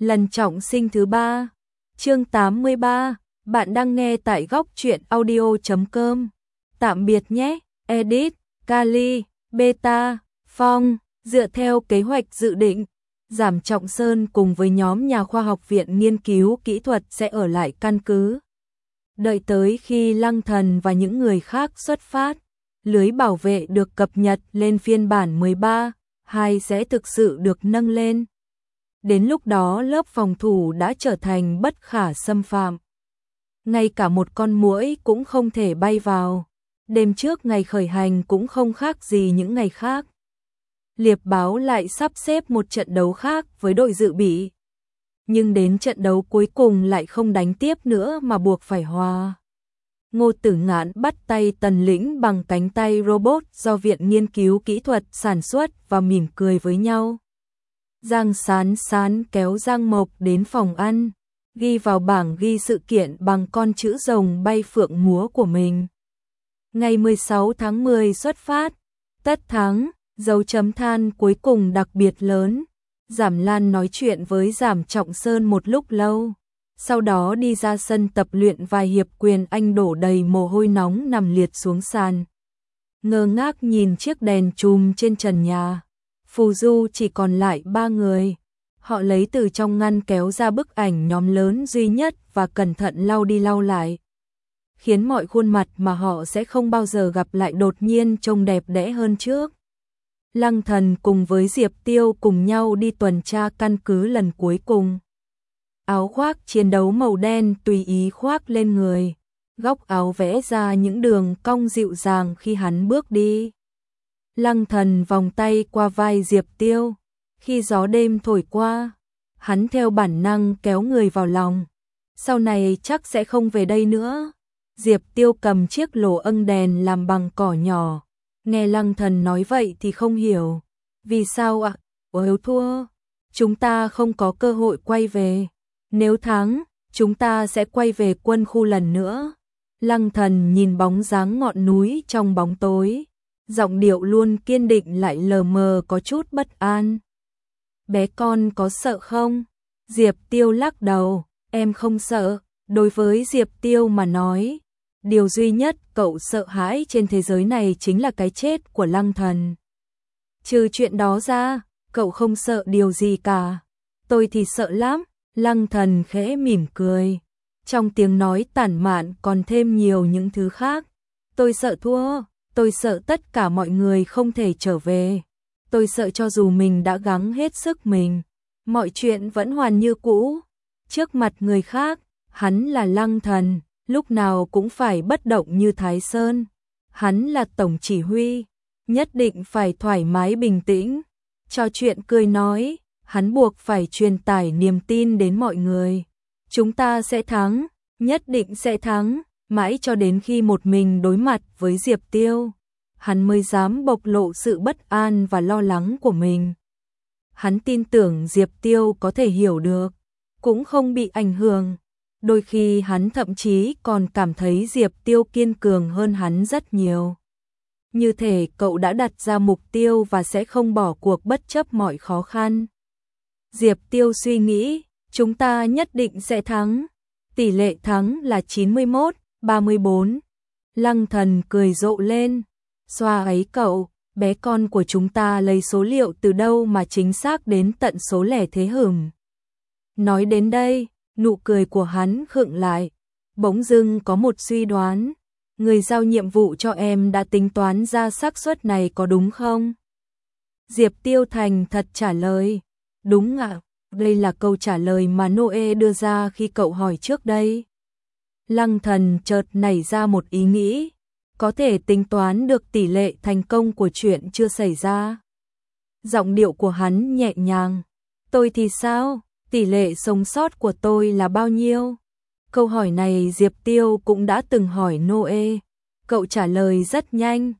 Lần trọng sinh thứ 3. Chương 83. Bạn đang nghe tại góc truyện audio.com. Tạm biệt nhé. Edit, Kali, Beta, Phong. Dựa theo kế hoạch dự định, Giảm Trọng Sơn cùng với nhóm nhà khoa học viện nghiên cứu kỹ thuật sẽ ở lại căn cứ. Đợi tới khi Lăng Thần và những người khác xuất phát, lưới bảo vệ được cập nhật lên phiên bản 13, 2 sẽ thực sự được nâng lên. Đến lúc đó lớp phòng thủ đã trở thành bất khả xâm phạm. Ngay cả một con muỗi cũng không thể bay vào. Đêm trước ngày khởi hành cũng không khác gì những ngày khác. Liệp báo lại sắp xếp một trận đấu khác với đội dự bị. Nhưng đến trận đấu cuối cùng lại không đánh tiếp nữa mà buộc phải hòa. Ngô Tử Ngạn bắt tay Tần Lĩnh bằng cánh tay robot do Viện Nghiên cứu Kỹ thuật sản xuất và mỉm cười với nhau. Giang Sán Sán kéo Giang Mộc đến phòng ăn, ghi vào bảng ghi sự kiện bằng con chữ rồng bay phượng múa của mình. Ngày 16 tháng 10 xuất phát, tất thắng, dấu chấm than cuối cùng đặc biệt lớn. Giảm Lan nói chuyện với Giảm Trọng Sơn một lúc lâu, sau đó đi ra sân tập luyện vài hiệp quyền anh đổ đầy mồ hôi nóng nằm liệt xuống sàn. Ngơ ngác nhìn chiếc đèn chùm trên trần nhà. Phù du chỉ còn lại 3 người. Họ lấy từ trong ngăn kéo ra bức ảnh nhóm lớn duy nhất và cẩn thận lau đi lau lại, khiến mọi khuôn mặt mà họ sẽ không bao giờ gặp lại đột nhiên trông đẹp đẽ hơn trước. Lăng Thần cùng với Diệp Tiêu cùng nhau đi tuần tra căn cứ lần cuối cùng. Áo khoác chiến đấu màu đen tùy ý khoác lên người, góc áo vẽ ra những đường cong dịu dàng khi hắn bước đi. Lăng Thần vòng tay qua vai Diệp Tiêu, khi gió đêm thổi qua, hắn theo bản năng kéo người vào lòng. Sau này chắc sẽ không về đây nữa. Diệp Tiêu cầm chiếc lồ âng đèn làm bằng cỏ nhỏ, nghe Lăng Thần nói vậy thì không hiểu. Vì sao ạ? Nếu thua, chúng ta không có cơ hội quay về. Nếu thắng, chúng ta sẽ quay về quân khu lần nữa. Lăng Thần nhìn bóng dáng ngọn núi trong bóng tối, giọng điệu luôn kiên định lại lờ mờ có chút bất an. Bé con có sợ không? Diệp Tiêu lắc đầu, em không sợ. Đối với Diệp Tiêu mà nói, điều duy nhất cậu sợ hãi trên thế giới này chính là cái chết của Lăng Thần. Trừ chuyện đó ra, cậu không sợ điều gì cả. Tôi thì sợ lắm. Lăng Thần khẽ mỉm cười, trong tiếng nói tản mạn còn thêm nhiều những thứ khác. Tôi sợ thua, tôi sợ tất cả mọi người không thể trở về. Tôi sợ cho dù mình đã gắng hết sức mình, mọi chuyện vẫn hoàn như cũ. Trước mặt người khác, hắn là Lăng Thần, lúc nào cũng phải bất động như Thái Sơn. Hắn là tổng chỉ huy, nhất định phải thoải mái bình tĩnh, trò chuyện cười nói. Hắn buộc phải truyền tải niềm tin đến mọi người. Chúng ta sẽ thắng, nhất định sẽ thắng, mãi cho đến khi một mình đối mặt với Diệp Tiêu, hắn mới dám bộc lộ sự bất an và lo lắng của mình. Hắn tin tưởng Diệp Tiêu có thể hiểu được, cũng không bị ảnh hưởng. Đôi khi hắn thậm chí còn cảm thấy Diệp Tiêu kiên cường hơn hắn rất nhiều. Như thể cậu đã đặt ra mục tiêu và sẽ không bỏ cuộc bất chấp mọi khó khăn. Diệp Tiêu suy nghĩ, chúng ta nhất định sẽ thắng. Tỷ lệ thắng là 91-34. Lăng Thần cười rộ lên. Xoa ấy cậu, bé con của chúng ta lấy số liệu từ đâu mà chính xác đến tận số lẻ thế hửng. Nói đến đây, nụ cười của hắn khựng lại. Bỗng dưng có một suy đoán. Người giao nhiệm vụ cho em đã tính toán ra xác suất này có đúng không? Diệp Tiêu thành thật trả lời. Đúng ạ, đây là câu trả lời mà Noe đưa ra khi cậu hỏi trước đây. Lăng Thần chợt nảy ra một ý nghĩ, có thể tính toán được tỷ lệ thành công của chuyện chưa xảy ra. Giọng điệu của hắn nhẹ nhàng. Tôi thì sao? Tỷ lệ sống sót của tôi là bao nhiêu? Câu hỏi này Diệp Tiêu cũng đã từng hỏi Noe. Cậu trả lời rất nhanh.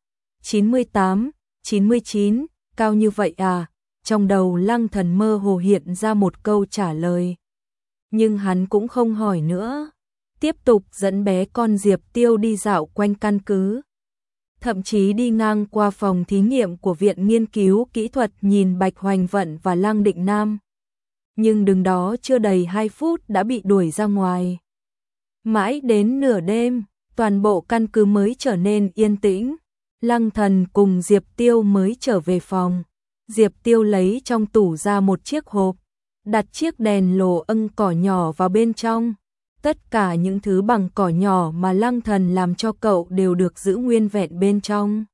98, 99, cao như vậy à? Trong đầu Lăng Thần mơ hồ hiện ra một câu trả lời. Nhưng hắn cũng không hỏi nữa. Tiếp tục dẫn bé con Diệp Tiêu đi dạo quanh căn cứ. Thậm chí đi ngang qua phòng thí nghiệm của Viện Nghiên cứu Kỹ thuật nhìn Bạch Hoành Vận và Lăng Định Nam. nhưng đứng đó chưa đầy 2 phút đã bị đuổi ra ngoài. Mãi đến nửa đêm, toàn bộ căn cứ mới trở nên yên tĩnh. Lăng Thần cùng Diệp Tiêu mới trở về phòng. Diệp Tiêu lấy trong tủ ra một chiếc hộp, đặt chiếc đèn lồ ân cỏ nhỏ vào bên trong. Tất cả những thứ bằng cỏ nhỏ mà Lăng Thần làm cho cậu đều được giữ nguyên vẹn bên trong.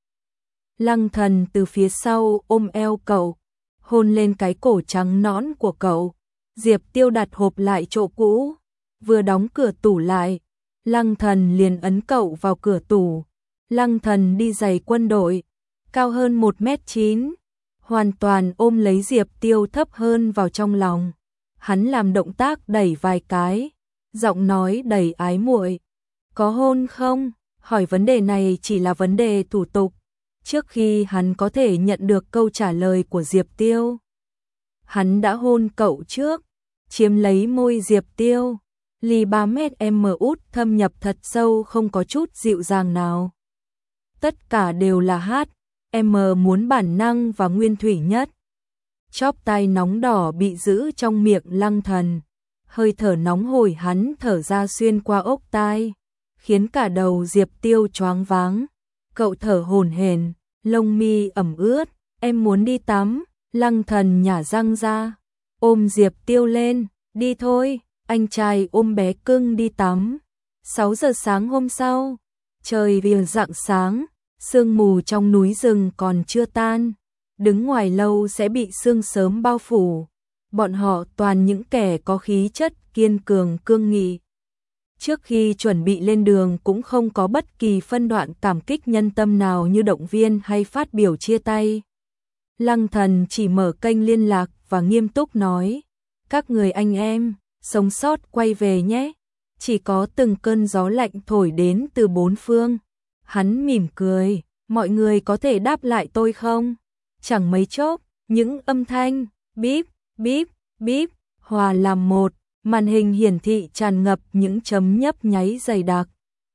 Lăng Thần từ phía sau ôm eo cậu, hôn lên cái cổ trắng nõn của cậu. Diệp Tiêu đặt hộp lại chỗ cũ, vừa đóng cửa tủ lại, Lăng Thần liền ấn cậu vào cửa tủ. Lăng Thần đi giày quân đội, cao hơn 1m9, hoàn toàn ôm lấy Diệp Tiêu thấp hơn vào trong lòng. Hắn làm động tác đẩy vài cái, giọng nói đầy ái muội. Có hôn không? Hỏi vấn đề này chỉ là vấn đề thủ tục, trước khi hắn có thể nhận được câu trả lời của Diệp Tiêu. Hắn đã hôn cậu trước, chiếm lấy môi Diệp Tiêu. Ly 3m út thâm nhập thật sâu không có chút dịu dàng nào. Tất cả đều là hát, muốn bản năng và nguyên thủy nhất. Chóp tai nóng đỏ bị giữ trong miệng Lăng Thần. Hơi thở nóng hổi hắn thở ra xuyên qua ốc tai, khiến cả đầu Diệp Tiêu choáng váng. Cậu thở hổn hển, lông mi ẩm ướt. Em muốn đi tắm. Lăng Thần nhả răng ra, ôm Diệp Tiêu lên. Đi thôi. Anh trai ôm bé cưng đi tắm. 6 giờ sáng hôm sau, trời vừa rạng sáng, sương mù trong núi rừng còn chưa tan. Đứng ngoài lâu sẽ bị sương sớm bao phủ. Bọn họ toàn những kẻ có khí chất kiên cường cương nghị. Trước khi chuẩn bị lên đường cũng không có bất kỳ phân đoạn cảm kích nhân tâm nào như động viên hay phát biểu chia tay. Lăng Thần chỉ mở kênh liên lạc và nghiêm túc nói, các người anh em, sống sót quay về nhé. Chỉ có từng cơn gió lạnh thổi đến từ bốn phương. Hắn mỉm cười, mọi người có thể đáp lại tôi không? Chẳng mấy chốc, những âm thanh bíp, bíp, bíp hòa làm một, màn hình hiển thị tràn ngập những chấm nhấp nháy dày đặc.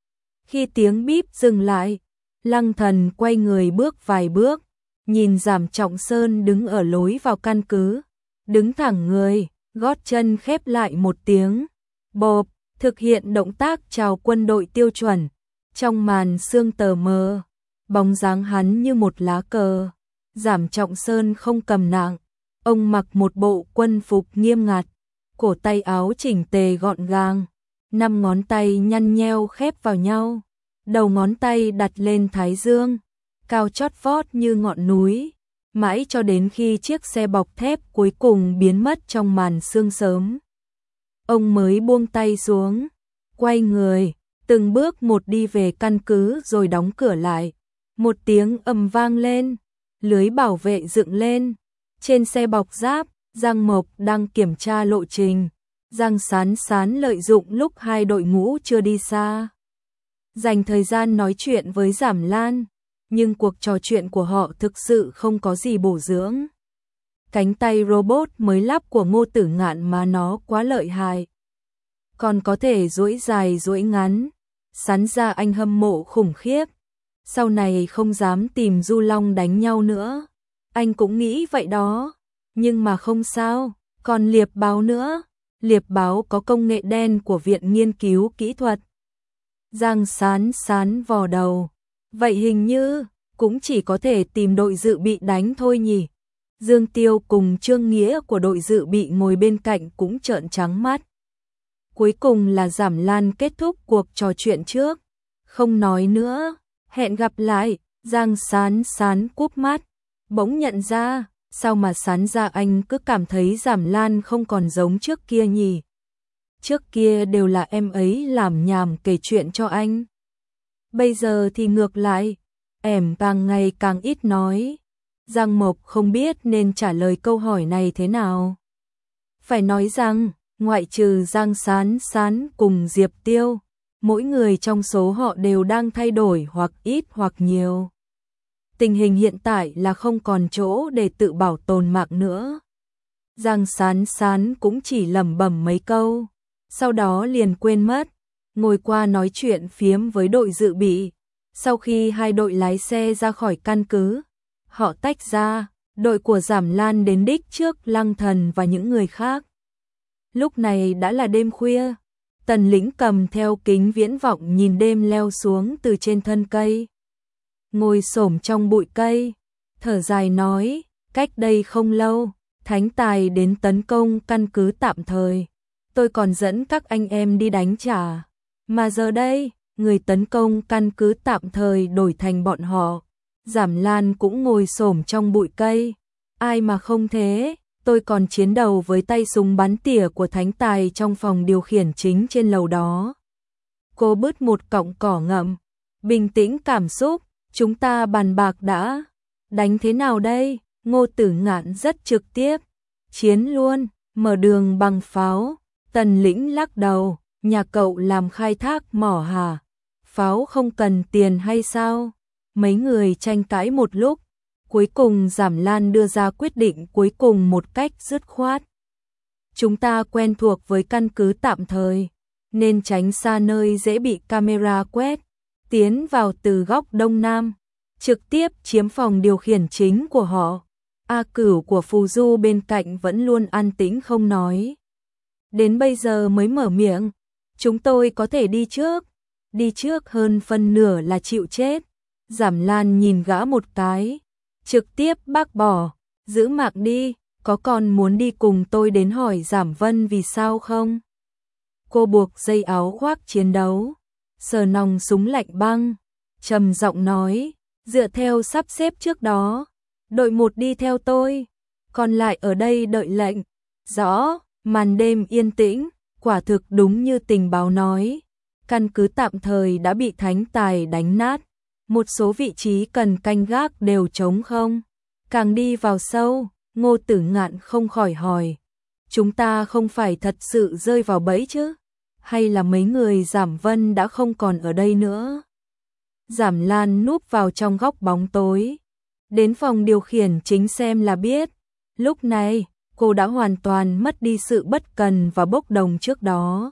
Khi tiếng bíp dừng lại, Lăng Thần quay người bước vài bước, nhìn Giảm Trọng Sơn đứng ở lối vào căn cứ, đứng thẳng người, gót chân khép lại một tiếng, bộp, thực hiện động tác chào quân đội tiêu chuẩn. Trong màn sương tờ mờ, bóng dáng hắn như một lá cờ. Giảm Trọng Sơn không cầm nạng, ông mặc một bộ quân phục nghiêm ngặt, cổ tay áo chỉnh tề gọn gàng, 5 ngón tay nhăn nheo khép vào nhau, đầu ngón tay đặt lên thái dương, cao chót vót như ngọn núi, mãi cho đến khi chiếc xe bọc thép cuối cùng biến mất trong màn sương sớm. Ông mới buông tay xuống, quay người, từng bước một đi về căn cứ rồi đóng cửa lại. Một tiếng ầm vang lên, lưới bảo vệ dựng lên. Trên xe bọc giáp, Giang Mộc đang kiểm tra lộ trình. Giang Sán Sán lợi dụng lúc hai đội ngũ chưa đi xa, dành thời gian nói chuyện với Giảm Lan, nhưng cuộc trò chuyện của họ thực sự không có gì bổ dưỡng. Cánh tay robot mới lắp của Ngô Tử Ngạn mà nó quá lợi hại, còn có thể duỗi dài duỗi ngắn, Sán ra anh hâm mộ khủng khiếp. Sau này không dám tìm Du Long đánh nhau nữa. Anh cũng nghĩ vậy đó, nhưng mà không sao, còn Liệp Báo nữa. Liệp Báo có công nghệ đen của Viện Nghiên cứu Kỹ thuật. Giang Sán Sán vò đầu, vậy hình như cũng chỉ có thể tìm đội dự bị đánh thôi nhỉ. Dương Tiêu cùng Trương Nghĩa của đội dự bị ngồi bên cạnh cũng trợn trắng mắt. Cuối cùng là Giảm Lan kết thúc cuộc trò chuyện trước, không nói nữa. Hẹn gặp lại. Giang Sán Sán cúp mắt, bỗng nhận ra, sao mà Sán ra anh cứ cảm thấy Giảm Lan không còn giống trước kia nhỉ. Trước kia đều là em ấy làm nhảm kể chuyện cho anh, bây giờ thì ngược lại, em càng ngày càng ít nói. Giang Mộc không biết nên trả lời câu hỏi này thế nào. Phải nói rằng, ngoại trừ Giang Sán Sán cùng Diệp Tiêu, mỗi người trong số họ đều đang thay đổi hoặc ít hoặc nhiều. Tình hình hiện tại là không còn chỗ để tự bảo tồn mạng nữa. Giang Sán Sán cũng chỉ lẩm bẩm mấy câu, sau đó liền quên mất, ngồi qua nói chuyện phiếm với đội dự bị. Sau khi hai đội lái xe ra khỏi căn cứ, họ tách ra, đội của Giảm Lan đến đích trước Lăng Thần và những người khác. Lúc này đã là đêm khuya, Tần Lĩnh cầm theo kính viễn vọng nhìn đêm leo xuống từ trên thân cây. Ngồi xổm trong bụi cây, thở dài nói, cách đây không lâu, Thánh Tài đến tấn công căn cứ tạm thời. Tôi còn dẫn các anh em đi đánh trả. Mà giờ đây, người tấn công căn cứ tạm thời đổi thành bọn họ. Giảm Lan cũng ngồi xổm trong bụi cây. Ai mà không thế, tôi còn chiến đấu với tay súng bắn tỉa của Thánh Tài trong phòng điều khiển chính trên lầu đó. Cô bứt một cọng cỏ ngậm, bình tĩnh cảm xúc, chúng ta bàn bạc đã. Đánh thế nào đây? Ngô Tử Ngạn rất trực tiếp. Chiến luôn, mở đường bằng pháo. Tần Lĩnh lắc đầu, nhà cậu làm khai thác mỏ hả? Pháo không cần tiền hay sao? Mấy người tranh cãi một lúc, cuối cùng Giảm Lan đưa ra quyết định cuối cùng một cách dứt khoát. Chúng ta quen thuộc với căn cứ tạm thời, nên tránh xa nơi dễ bị camera quét, tiến vào từ góc đông nam, trực tiếp chiếm phòng điều khiển chính của họ. A Cửu của Phù Du bên cạnh vẫn luôn an tĩnh không nói. Đến bây giờ mới mở miệng, chúng tôi có thể đi trước hơn phân nửa là chịu chết. Giảm Lan nhìn gã một cái, trực tiếp bác bỏ, giữ mạng đi, có còn muốn đi cùng tôi đến hỏi Giảm Vân vì sao không? Cô buộc dây áo khoác chiến đấu, sờ nòng súng lạnh băng, trầm giọng nói, dựa theo sắp xếp trước đó, đội 1 đi theo tôi, còn lại ở đây đợi lệnh. Rõ. Màn đêm yên tĩnh, quả thực đúng như tình báo nói, căn cứ tạm thời đã bị Thánh Tài đánh nát, một số vị trí cần canh gác đều trống không. Càng đi vào sâu, Ngô Tử Ngạn không khỏi hỏi, chúng ta không phải thật sự rơi vào bẫy chứ? Hay là mấy người Giảm Vân đã không còn ở đây nữa? Giảm Lan núp vào trong góc bóng tối, đến phòng điều khiển chính xem là biết. Lúc này, cô đã hoàn toàn mất đi sự bất cần và bốc đồng trước đó.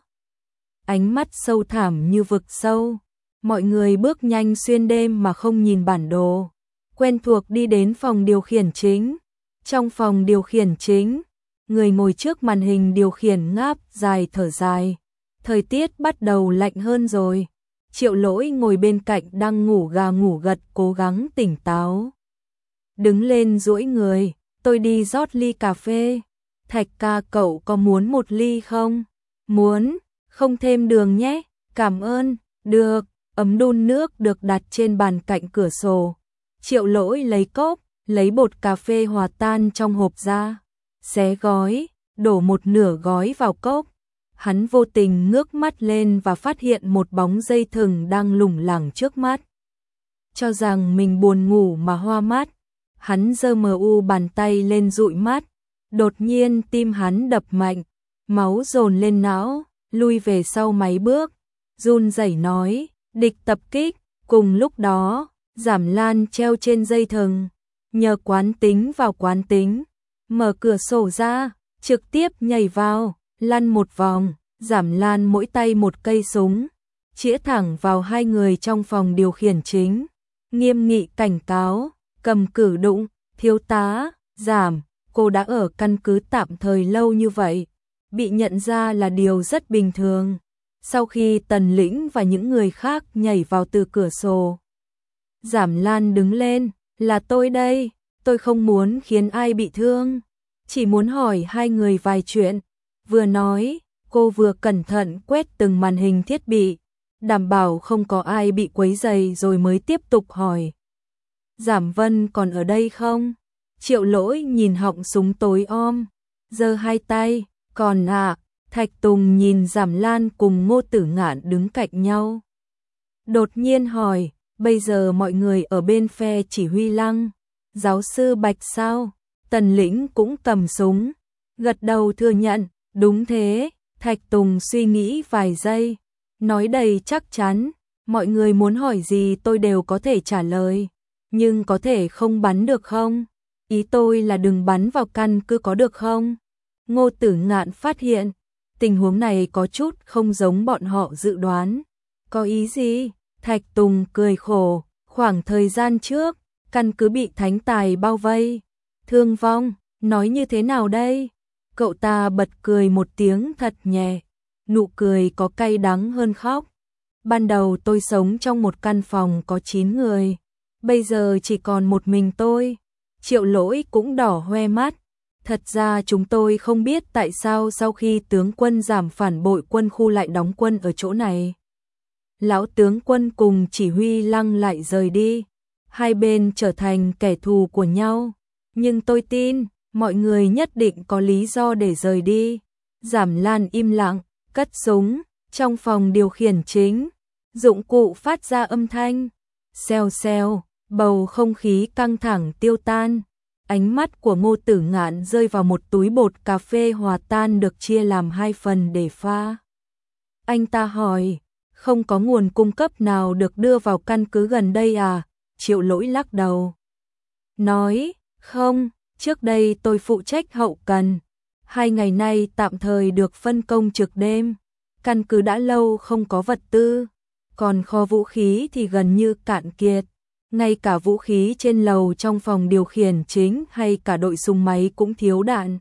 Ánh mắt sâu thẳm như vực sâu, mọi người bước nhanh xuyên đêm mà không nhìn bản đồ, quen thuộc đi đến phòng điều khiển chính. Trong phòng điều khiển chính, người ngồi trước màn hình điều khiển ngáp dài thở dài. Thời tiết bắt đầu lạnh hơn rồi. Triệu Lỗi ngồi bên cạnh đang ngủ gà ngủ gật cố gắng tỉnh táo. Đứng lên duỗi người, tôi đi rót ly cà phê. Thạch ca cậu có muốn một ly không? Muốn, không thêm đường nhé, cảm ơn. Được, ấm đun nước được đặt trên bàn cạnh cửa sổ. Triệu Lỗi lấy cốc, lấy bột cà phê hòa tan trong hộp ra, xé gói, đổ một nửa gói vào cốc. Hắn vô tình ngước mắt lên và phát hiện một bóng dây thừng đang lủng lẳng trước mắt. Cho rằng mình buồn ngủ mà hoa mắt, hắn giơ mờ u bàn tay lên dụi mắt. Đột nhiên tim hắn đập mạnh, máu dồn lên não, lui về sau mấy bước, run rẩy nói, địch tập kích. Cùng lúc đó, Giảm Lan treo trên dây thừng, nhờ quán tính vào quán tính, mở cửa sổ ra, trực tiếp nhảy vào, lăn một vòng. Giảm Lan mỗi tay một cây súng, chĩa thẳng vào hai người trong phòng điều khiển chính, nghiêm nghị cảnh cáo, cầm cử đụng, thiếu tá, Giảm, cô đã ở căn cứ tạm thời lâu như vậy, bị nhận ra là điều rất bình thường. Sau khi Tần Lĩnh và những người khác nhảy vào từ cửa sổ, Giảm Lan đứng lên, là tôi đây, tôi không muốn khiến ai bị thương, chỉ muốn hỏi hai người vài chuyện. Vừa nói, cô vừa cẩn thận quét từng màn hình thiết bị, đảm bảo không có ai bị quấy rầy rồi mới tiếp tục hỏi. Giảm Vân còn ở đây không? Triệu Lỗi nhìn họng súng tối om, giơ hai tay, còn Thạch Tùng nhìn Giảm Lan cùng Ngô Tử Ngạn đứng cạnh nhau. Đột nhiên hỏi, bây giờ mọi người ở bên phe chỉ huy Lăng, giáo sư Bạch sao? Tần Lĩnh cũng cầm súng, gật đầu thừa nhận, đúng thế. Thạch Tùng suy nghĩ vài giây, nói đầy chắc chắn, mọi người muốn hỏi gì tôi đều có thể trả lời, nhưng có thể không bắn được không? Ý tôi là đừng bắn vào căn cứ có được không? Ngô Tử Ngạn phát hiện, tình huống này có chút không giống bọn họ dự đoán. Có ý gì? Thạch Tùng cười khổ, khoảng thời gian trước, căn cứ bị Thánh Tài bao vây, thương vong, nói như thế nào đây? Cậu ta bật cười một tiếng thật nhẹ, nụ cười có cay đắng hơn khóc. Ban đầu tôi sống trong một căn phòng có 9 người, bây giờ chỉ còn một mình tôi. Triệu Lỗi cũng đỏ hoe mắt. Thật ra chúng tôi không biết tại sao sau khi tướng quân Giảm phản bội quân khu lại đóng quân ở chỗ này. Lão tướng quân cùng chỉ huy Lăng lại rời đi, hai bên trở thành kẻ thù của nhau. Nhưng tôi tin, mọi người nhất định có lý do để rời đi. Giảm Lan im lặng, cất súng, trong phòng điều khiển chính. Dụng cụ phát ra âm thanh. Xèo xèo, bầu không khí căng thẳng tiêu tan. Ánh mắt của Ngô Tử Ngạn rơi vào một túi bột cà phê hòa tan được chia làm 2 phần để pha. Anh ta hỏi, không có nguồn cung cấp nào được đưa vào căn cứ gần đây à? Triệu Lỗi lắc đầu. Nói, không, trước đây tôi phụ trách hậu cần. 2 ngày nay tạm thời được phân công trực đêm. Căn cứ đã lâu không có vật tư. Còn kho vũ khí thì gần như cạn kiệt. Ngay cả vũ khí trên lầu trong phòng điều khiển chính hay cả đội súng máy cũng thiếu đạn.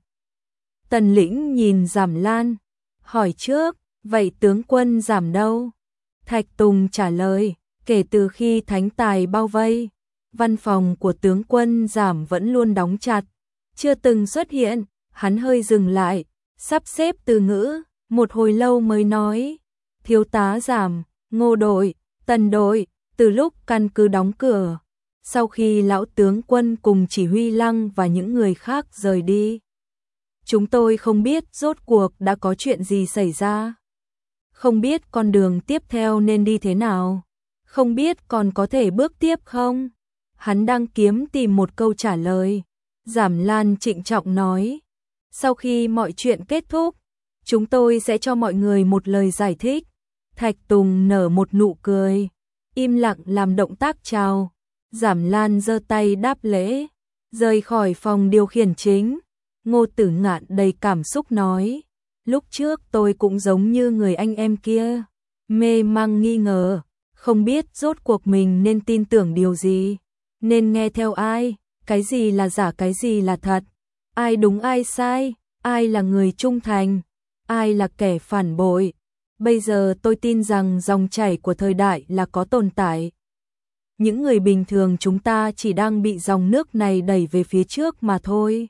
Tần Lĩnh nhìn Giảm Lan, hỏi trước, vậy tướng quân Giảm đâu? Thạch Tùng trả lời, kể từ khi thánh tài bao vây, văn phòng của tướng quân Giảm vẫn luôn đóng chặt, chưa từng xuất hiện. Hắn hơi dừng lại, sắp xếp từ ngữ, một hồi lâu mới nói, thiếu tá Giảm, Ngô đội, Tần đội, từ lúc căn cứ đóng cửa, sau khi lão tướng quân cùng chỉ huy Lăng và những người khác rời đi, chúng tôi không biết rốt cuộc đã có chuyện gì xảy ra. Không biết con đường tiếp theo nên đi thế nào, không biết còn có thể bước tiếp không. Hắn đang tìm một câu trả lời. Giảm Lan trịnh trọng nói, sau khi mọi chuyện kết thúc, chúng tôi sẽ cho mọi người một lời giải thích. Thạch Tùng nở một nụ cười, im lặng làm động tác chào. Giảm Lan giơ tay đáp lễ, rời khỏi phòng điều khiển chính. Ngô Tử Ngạn đầy cảm xúc nói, lúc trước tôi cũng giống như người anh em kia, mê mang nghi ngờ, không biết rốt cuộc mình nên tin tưởng điều gì, nên nghe theo ai, cái gì là giả cái gì là thật, ai đúng ai sai, ai là người trung thành, ai là kẻ phản bội. Bây giờ tôi tin rằng dòng chảy của thời đại là có tồn tại. Những người bình thường chúng ta chỉ đang bị dòng nước này đẩy về phía trước mà thôi.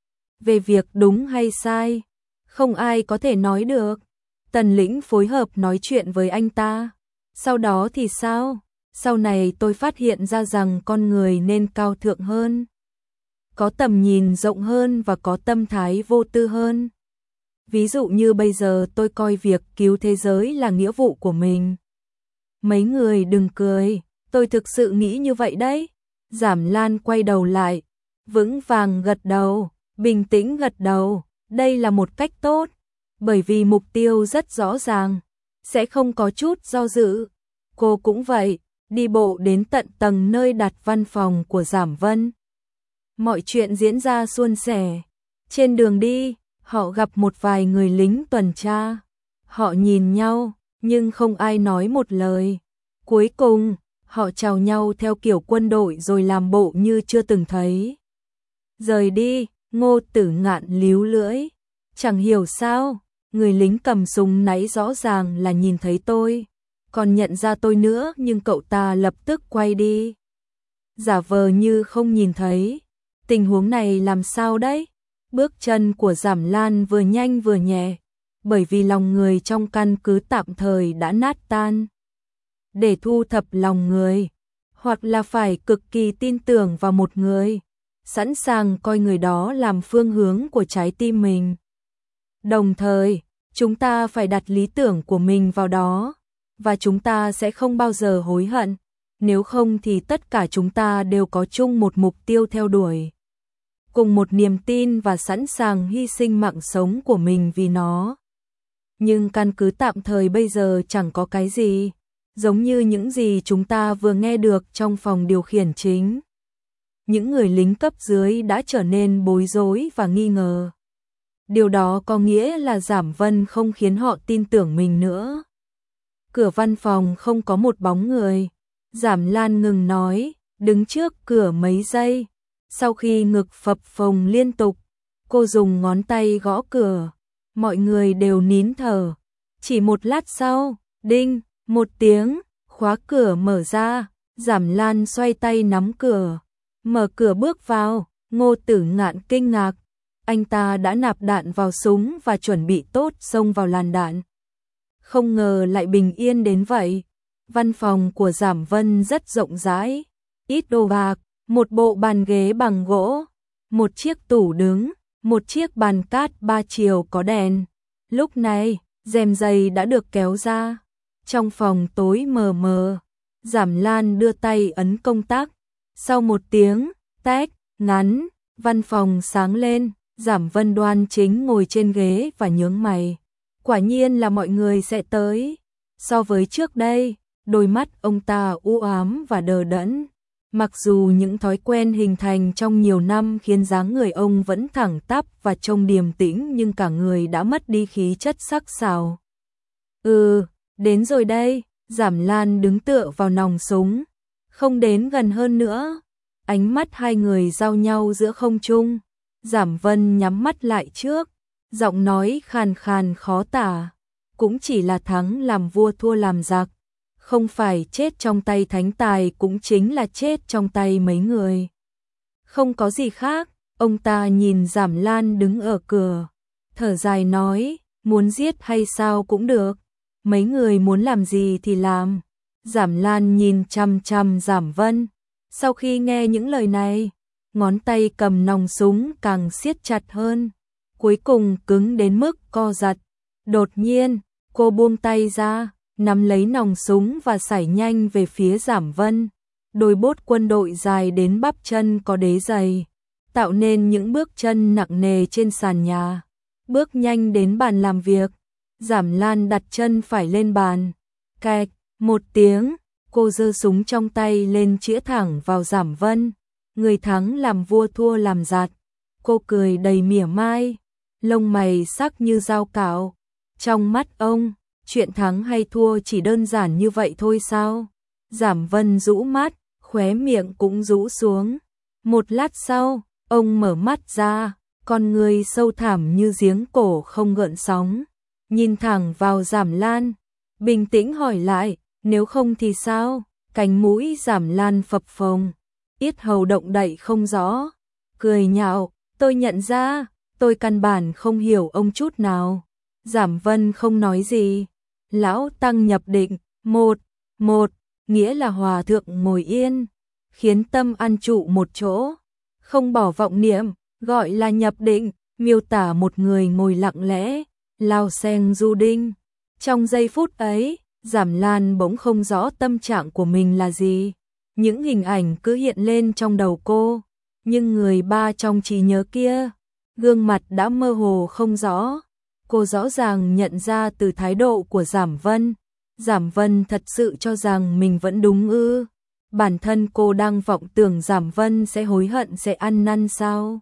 Về việc đúng hay sai, không ai có thể nói được. Tần Lĩnh phối hợp nói chuyện với anh ta. Sau đó thì sao? Sau này tôi phát hiện ra rằng con người nên cao thượng hơn, có tầm nhìn rộng hơn và có tâm thái vô tư hơn. Ví dụ như bây giờ tôi coi việc cứu thế giới là nghĩa vụ của mình. Mấy người đừng cười, tôi thực sự nghĩ như vậy đấy. Giảm Lan quay đầu lại, vững vàng gật đầu, bình tĩnh gật đầu. Đây là một cách tốt, bởi vì mục tiêu rất rõ ràng, sẽ không có chút do dự. Cô cũng vậy, đi bộ đến tận tầng nơi đặt văn phòng của Giảm Vân. Mọi chuyện diễn ra suôn sẻ. Trên đường đi, họ gặp một vài người lính tuần tra. Họ nhìn nhau, nhưng không ai nói một lời. Cuối cùng, họ chào nhau theo kiểu quân đội rồi làm bộ như chưa từng thấy. Rời đi, Ngô Tử Ngạn líu lưỡi. Chẳng hiểu sao, người lính cầm súng nãy rõ ràng là nhìn thấy tôi, còn nhận ra tôi nữa, nhưng cậu ta lập tức quay đi, giả vờ như không nhìn thấy. Tình huống này làm sao đấy? Bước chân của Giảm Lan vừa nhanh vừa nhẹ, bởi vì lòng người trong căn cứ tạm thời đã nát tan. Để thu thập lòng người, hoặc là phải cực kỳ tin tưởng vào một người, sẵn sàng coi người đó làm phương hướng của trái tim mình. Đồng thời, chúng ta phải đặt lý tưởng của mình vào đó, và chúng ta sẽ không bao giờ hối hận, nếu không thì tất cả chúng ta đều có chung một mục tiêu theo đuổi, cùng một niềm tin và sẵn sàng hy sinh mạng sống của mình vì nó. Nhưng căn cứ tạm thời bây giờ chẳng có cái gì, giống như những gì chúng ta vừa nghe được trong phòng điều khiển chính. Những người lính cấp dưới đã trở nên bối rối và nghi ngờ. Điều đó có nghĩa là Giảm Vân không khiến họ tin tưởng mình nữa. Cửa văn phòng không có một bóng người. Giảm Lan ngừng nói, đứng trước cửa mấy giây. Sau khi ngực phập phồng liên tục, Cô dùng ngón tay gõ cửa, mọi người đều nín thở. Chỉ một lát sau, đinh, một tiếng, khóa cửa mở ra, Giảm Lan xoay tay nắm cửa, mở cửa bước vào. Ngô Tử Ngạn kinh ngạc, anh ta đã nạp đạn vào súng và chuẩn bị tốt xông vào làn đạn. Không ngờ lại bình yên đến vậy. Văn phòng của Giảm Vân rất rộng rãi, ít đồ bạc, một bộ bàn ghế bằng gỗ, một chiếc tủ đứng, một chiếc bàn cát 3 chiều có đèn. Lúc này, rèm dày đã được kéo ra. Trong phòng tối mờ mờ, Giảm Lan đưa tay ấn công tắc. Sau một tiếng, tách, ngắn, văn phòng sáng lên, Giảm Vân đoan chính ngồi trên ghế và nhướng mày. Quả nhiên là mọi người sẽ tới. So với trước đây, đôi mắt ông ta u ám và đờ đẫn. Mặc dù những thói quen hình thành trong nhiều năm khiến dáng người ông vẫn thẳng tắp và trông điềm tĩnh, nhưng cả người đã mất đi khí chất sắc sảo. Đến rồi đây. Giảm Lan đứng tựa vào nòng súng, không đến gần hơn nữa. Ánh mắt hai người giao nhau giữa không trung. Giảm Vân nhắm mắt lại trước, giọng nói khàn khàn khó tả. Cũng chỉ là thắng làm vua thua làm giặc. Không phải chết trong tay thánh tài cũng chính là chết trong tay mấy người. Không có gì khác. Ông ta nhìn Giảm Lan đứng ở cửa, thở dài nói, muốn giết hay sao cũng được. Mấy người muốn làm gì thì làm. Giảm Lan nhìn chằm chằm Giảm Vân. Sau khi nghe những lời này, ngón tay cầm nòng súng càng siết chặt hơn, cuối cùng cứng đến mức co giật. Đột nhiên, cô buông tay ra, nắm lấy nòng súng và sải nhanh về phía Giảm Vân. Đôi bốt quân đội dài đến bắp chân có đế giày, tạo nên những bước chân nặng nề trên sàn nhà. Bước nhanh đến bàn làm việc, Giảm Lan đặt chân phải lên bàn. Cạch, một tiếng, cô giơ súng trong tay lên chĩa thẳng vào Giảm Vân. Người thắng làm vua thua làm giặc. Cô cười đầy mỉa mai, lông mày sắc như dao cạo. Trong mắt ông, chuyện thắng hay thua chỉ đơn giản như vậy thôi sao? Giảm Vân rũ mắt, khóe miệng cũng rũ xuống. Một lát sau, ông mở mắt ra, con người sâu thẳm như giếng cổ không gợn sóng, nhìn thẳng vào Giảm Lan, bình tĩnh hỏi lại, nếu không thì sao? Cánh mũi Giảm Lan phập phồng, yết hầu động đậy không rõ, cười nhạo, tôi nhận ra, tôi căn bản không hiểu ông chút nào. Giảm Vân không nói gì. Lão Tăng nhập định, một, nghĩa là hòa thượng ngồi yên, khiến tâm an trụ một chỗ, không bỏ vọng niệm, gọi là nhập định, miêu tả một người ngồi lặng lẽ, lao sen du đinh. Trong giây phút ấy, Giảm Lan bỗng không rõ tâm trạng của mình là gì. Những hình ảnh cứ hiện lên trong đầu cô, nhưng người ba trong trí nhớ kia, gương mặt đã mơ hồ không rõ. Cô rõ ràng nhận ra từ thái độ của Giảm Vân. Giảm Vân thật sự cho rằng mình vẫn đúng ư? Bản thân cô đang vọng tưởng Giảm Vân sẽ hối hận, sẽ ăn năn sao?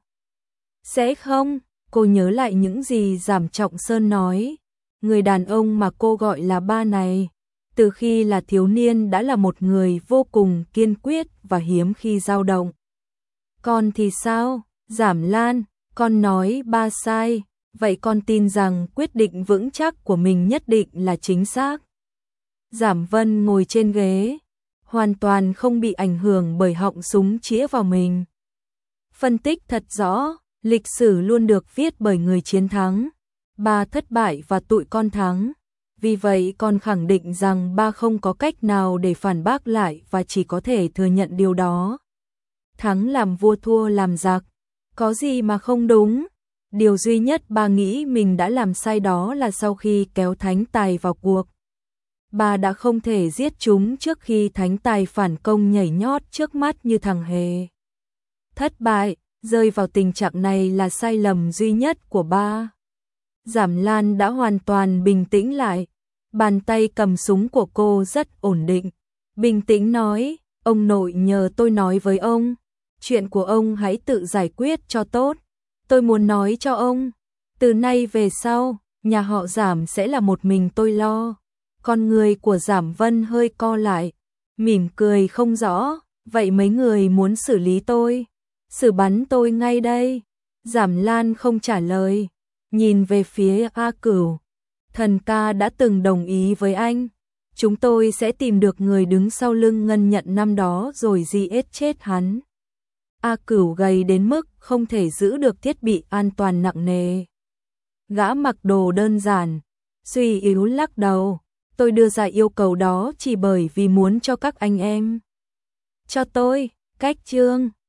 Sẽ không, cô nhớ lại những gì Giảm Trọng Sơn nói. Người đàn ông mà cô gọi là ba này, từ khi là thiếu niên đã là một người vô cùng kiên quyết và hiếm khi dao động. Con thì sao? Giảm Lan, con nói ba sai. Vậy con tin rằng quyết định vững chắc của mình nhất định là chính xác. Giảm Vân ngồi trên ghế, hoàn toàn không bị ảnh hưởng bởi họng súng chĩa vào mình. Phân tích thật rõ, lịch sử luôn được viết bởi người chiến thắng. Ba thất bại và tụi con thắng. Vì vậy con khẳng định rằng ba không có cách nào để phản bác lại và chỉ có thể thừa nhận điều đó. Thắng làm vua thua làm giặc, có gì mà không đúng. Điều duy nhất bà nghĩ mình đã làm sai đó là sau khi kéo Thánh Tài vào cuộc, bà đã không thể giết chúng trước khi Thánh Tài phản công nhảy nhót trước mắt như thằng hề. Thất bại, rơi vào tình trạng này là sai lầm duy nhất của bà. Giảm Lan đã hoàn toàn bình tĩnh lại, bàn tay cầm súng của cô rất ổn định, bình tĩnh nói, ông nội nhờ tôi nói với ông, chuyện của ông hãy tự giải quyết cho tốt. Tôi muốn nói cho ông, từ nay về sau, nhà họ Giảm sẽ là một mình tôi lo. Con người của Giảm Vân hơi co lại, mỉm cười không rõ, vậy mấy người muốn xử lý tôi? Xử bắn tôi ngay đây. Giảm Lan không trả lời, nhìn về phía A Cửu. Thần ca đã từng đồng ý với anh. Chúng tôi sẽ tìm được người đứng sau lưng Ngân Nhận năm đó rồi giết chết hắn. A Cửu gầy đến mức không thể giữ được thiết bị an toàn nặng nề. Gã mặc đồ đơn giản, suy yếu lắc đầu. Tôi đưa ra yêu cầu đó chỉ bởi vì muốn cho các anh em cho tôi cách chương